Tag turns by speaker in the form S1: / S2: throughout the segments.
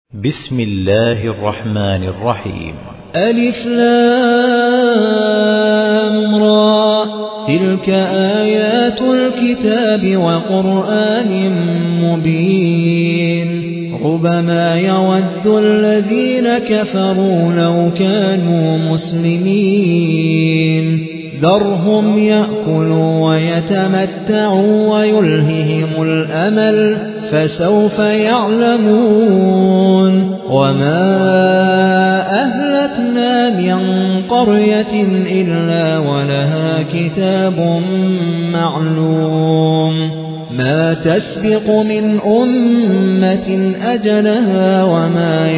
S1: بسم الله الرحمن الرحيم.
S2: ألف لام را، تلك آيات الكتاب وقرآن مبين. ربما يود الذين كفروا لو كانوا مسلمين، ذرهم يأكلوا ويتمتعوا ويلههم الأمل، فسوف يعلمون. وما أهلكنا من قرية إلا ولها كتاب معلوم، ما تسبق من أمة أجلها وما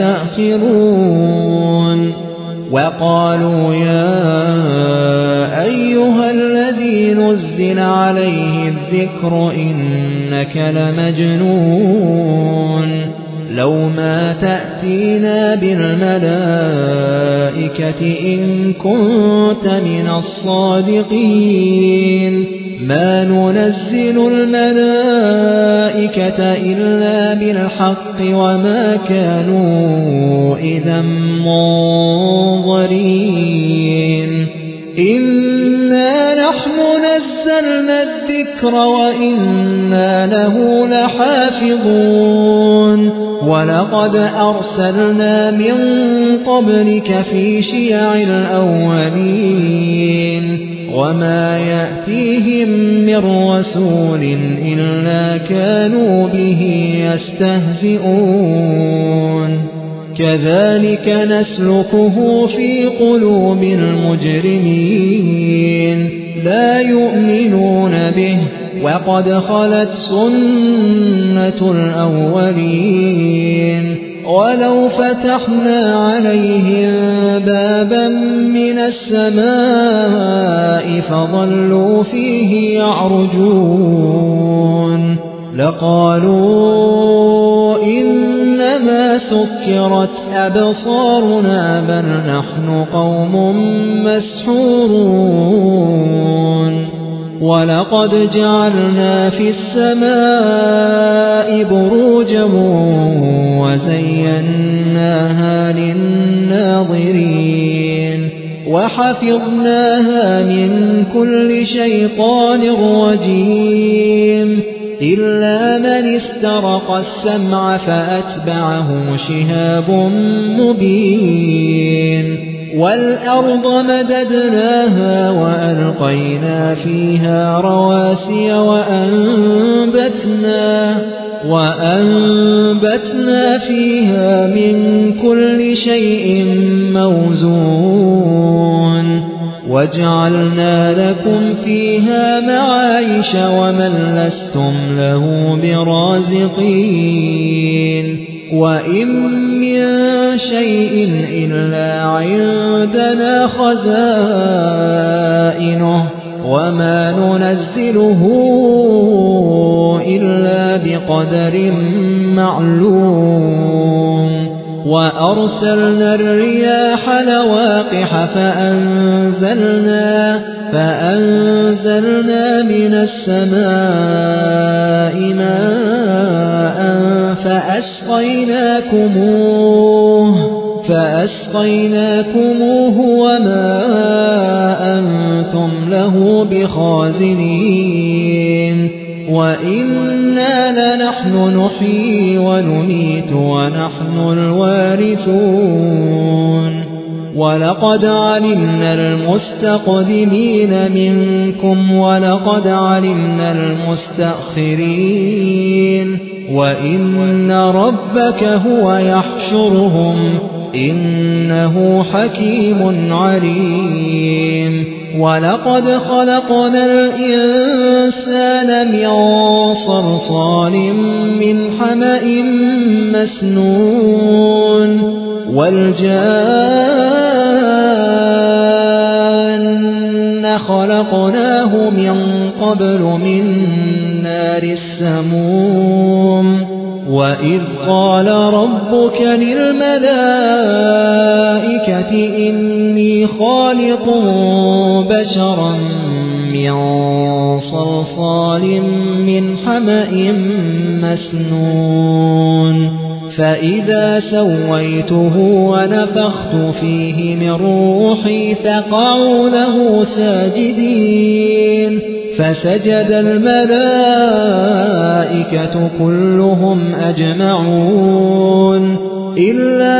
S2: يستأخرون. وقالوا يا أيها الذي نزل عليه الذكر إنك لمجنون، لو ما تأتينا بالملائكة إن كنت من الصادقين. ما ننزل الملائكة إلا بالحق وما كانوا إذا منظرين. إنا نحن نزلنا الذكر وإنا له لحافظون. ولقد أرسلنا من قبلك في شيع الأولين، وما يأتيهم من رسول إلا كانوا به يستهزئون. كذلك نسلكه في قلوب المجرمين، لا يؤمنون به وقد خلت سنة الأولين. ولو فتحنا عليهم بابا من السماء فظلوا فيه يعرجون لقالوا إنما سكرت أبصارنا بل نحن قوم مسحورون. ولقد جعلنا في السماء بروجا وزيناها للناظرين، وحفظناها من كل شيطان رجيم، إلا من استرق السمع فأتبعه شهاب مبين. والأرض مددناها وألقينا فيها رواسي وأنبتنا فيها من كل شيء موزون. وجعلنا لكم فيها معايش ومن لستم له برازقين. وإن من شيء إلا عندنا خزائنه وما ننزله إلا بقدر معلوم. وأرسلنا الرياح لواقح فأنزلنا من السماء ماء فأسقيناكموه وما أنتم له بخازنين. وإنا لنحن نحيي ونميت ونحن الوارثون. ولقد علمنا المستقدمين منكم ولقد علمنا المستأخرين. وإن ربك هو يحشرهم إنه حكيم عليم. ولقد خلقنا الإنسان من صلصال من حمأ مسنون. والجان خلقناه من قبل من نار السموم. وإذ قال ربك للملائكة إني خالق بشرا من صلصال من حمأ مسنون. فإذا سويته ونفخت فيه من روحي فقعوا له ساجدين فسجد الملائكة كلهم أجمعون إلا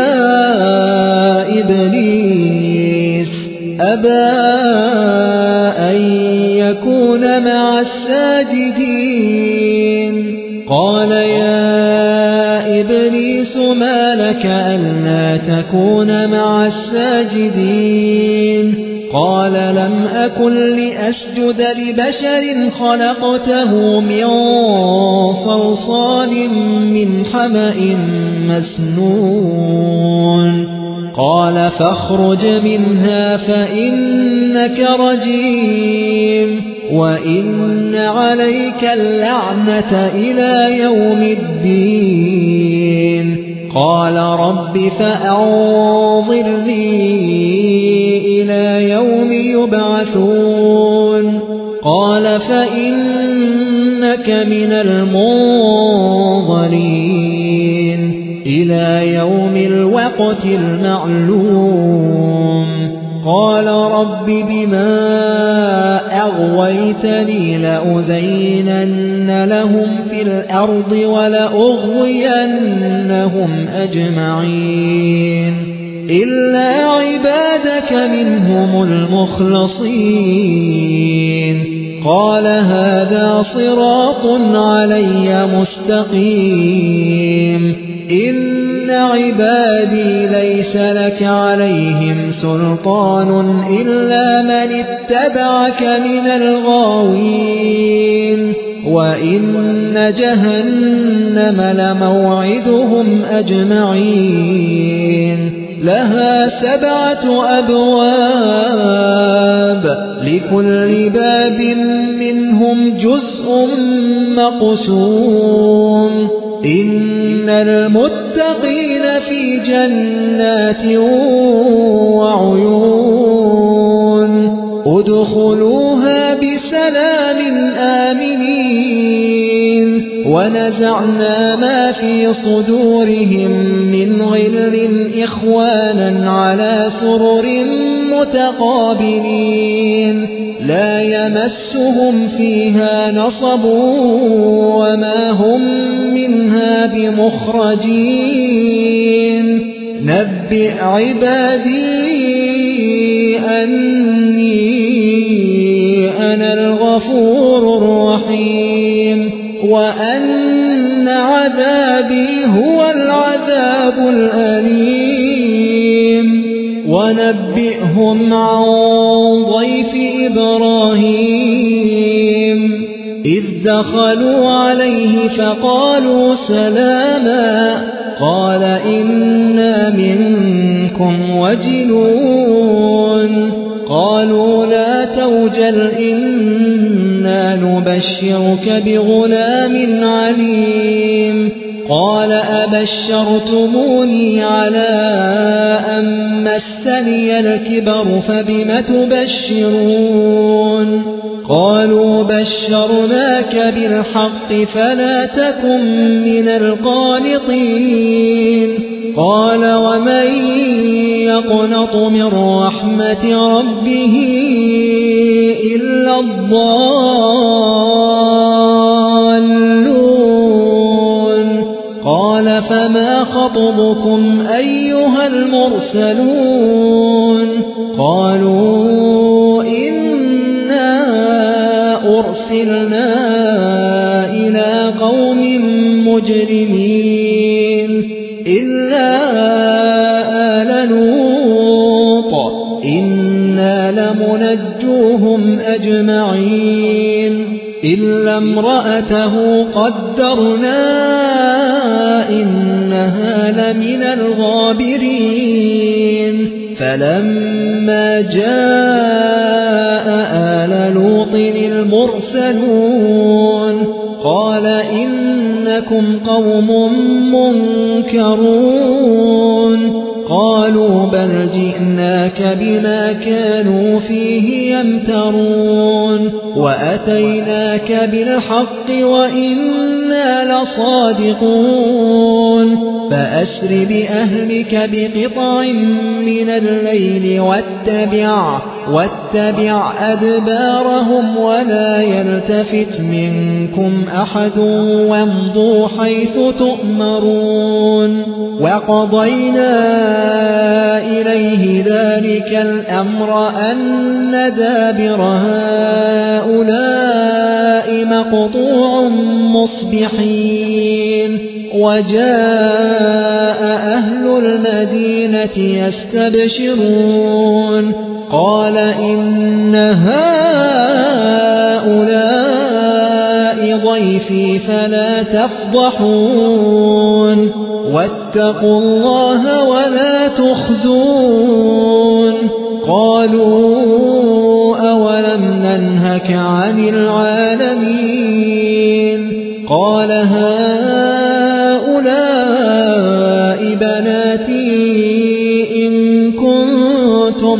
S2: إبليس أبى أن يكون مع الساجدين قال يا إبليس ما لك ألا تكون مع الساجدين قال لم أكن لأسجد لبشر خلقته من صلصال من حمأ مسنون قال فاخرج منها فإنك رجيم وإن عليك اللعنة إلى يوم الدين قال رب فأنظرني إلى يوم يبعثون قال فإنك من المنظرين إلى يوم الوقت المعلوم قال رب بما أغويتني لأزينن لهم في الأرض ولأغوينهم أجمعين إلا عبادك منهم المخلصين قال هذا صراط علي مستقيم إن عبادي ليس لك عليهم سلطان إلا من اتبعك من الغاوين وإن جهنم لموعدهم أجمعين لها 7 أبواب لكل باب منهم جزء مقسوم إن المتقين في جنات وعيون ادخلوها بسلام آمنين ونزعنا ما في صدورهم من غل إخوانا على سرر متقابلين لا يمسهم فيها نصب وما هم منها بمخرجين نبئ عبادي أني أنا الغفور الرحيم وأن عذابي هو العذاب الأليم ونبئهم عن ضيف إبراهيم إذ دخلوا عليه فقالوا سلاما قال إنا منكم وجلون قالوا لا توجل إنا نبشرك بغلام عليم قال أبشرتموني على أن مسني الكبر فبم تبشرون قالوا بشرناك بالحق فلا تكن من القانطين قال ومن يقنط من رحمة ربه إلا الضالون قال فما خطبكم أيها المرسلون قالوا إنا أرسلنا إلى قوم مجرمين إلا آل لوط إنا لمنجوهم أجمعين إلا امرأته قدرنا إنها لمن الغابرين فلما جاء آل لوط المرسلون قال إنكم قوم منكرون قالوا بل جئناك بما كانوا فيه يمترون وأتيناك بالحق وإنا لصادقون فأسر بأهلك بقطع من الليل واتبع أدبارهم ولا يلتفت منكم أحد وامضوا حيث تؤمرون وقضينا إليه ذلك الأمر أن دابر هؤلاء مقطوع مصبحين وجاء أهل المدينة يستبشرون قال إن هؤلاء ضيفي فلا تفضحون واتقوا الله ولا تخزون قالوا أولم ننهك عن العالمين قال هؤلاء بناتي إن كنتم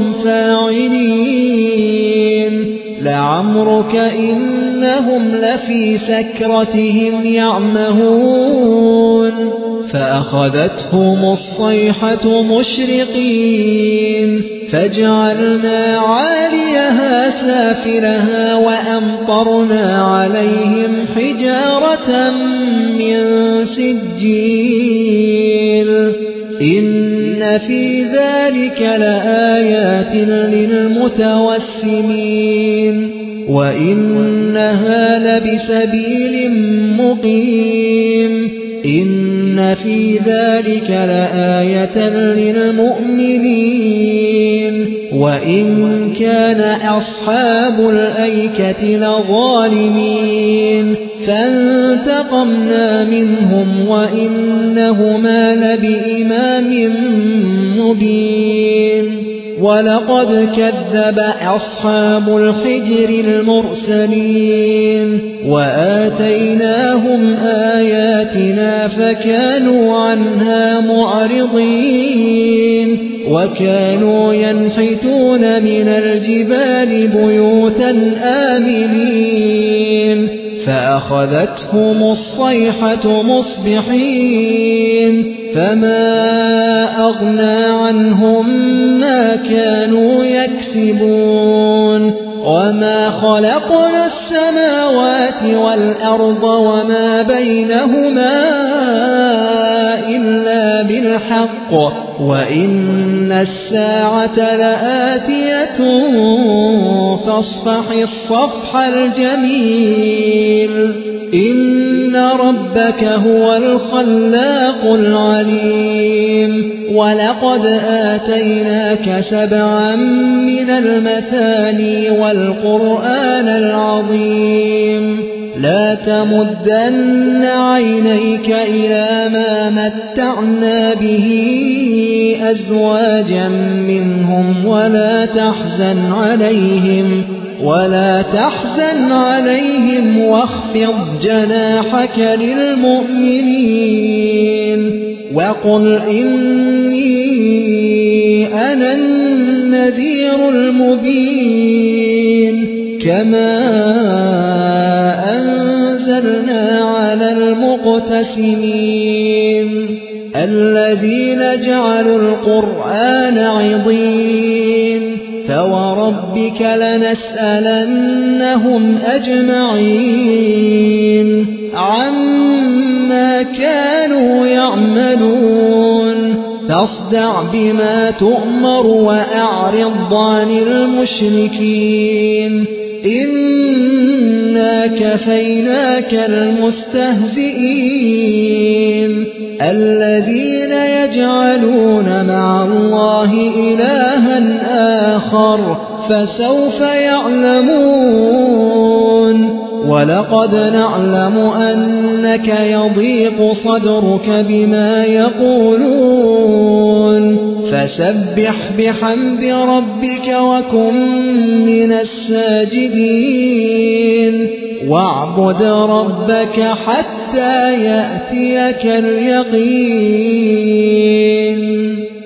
S2: فاعلين لعمرك إنهم لفي سكرتهم يعمهون فأخذتهم الصيحة مشرقين فجعلنا عاليها سافلها وأمطرنا عليهم حجارة من سجيل إن في ذلك لآيات للمتوسمين وإنها لبسبيل مقيم إن في ذلك لآية للمؤمنين وإن كان أصحاب الأيكة لظالمين فانتقمنا منهم وإنهما لبإمام مبين ولقد كذب أصحاب الحجر المرسلين وآتيناهم آياتنا فكانوا عنها معرضين وكانوا ينحتون من الجبال بيوتا آمنين فأخذتهم الصيحة مصبحين فما أغنى عنهم ما كانوا يكسبون وما خلقنا السماوات والأرض وما بينهما إلا بالحق وإن الساعة لآتية فاصفح الصفح الجميل إن ربك هو الخلاق العليم ولقد آتيناك 7 من المثاني والقرآن العظيم لا تمدن عينيك إلى ما متعنا به أزواجا منهم ولا تحزن عليهم واخفض جناحك للمؤمنين وقل إني أنا النذير المبين كما أنزلنا على المقتسمين الذين جعلوا القرآن عضين فوربك لنسألنهم أجمعين عما كانوا يعملون فاصدع بما تؤمر وأعرض عن المشركين إنا كفيناك المستهزئين الذين يجعلون مع الله إلها آخر فسوف يعلمون ولقد نعلم أنك يضيق صدرك بما يقولون فسبح بحمد ربك وكن من الساجدين واعبد ربك حتى يأتيك اليقين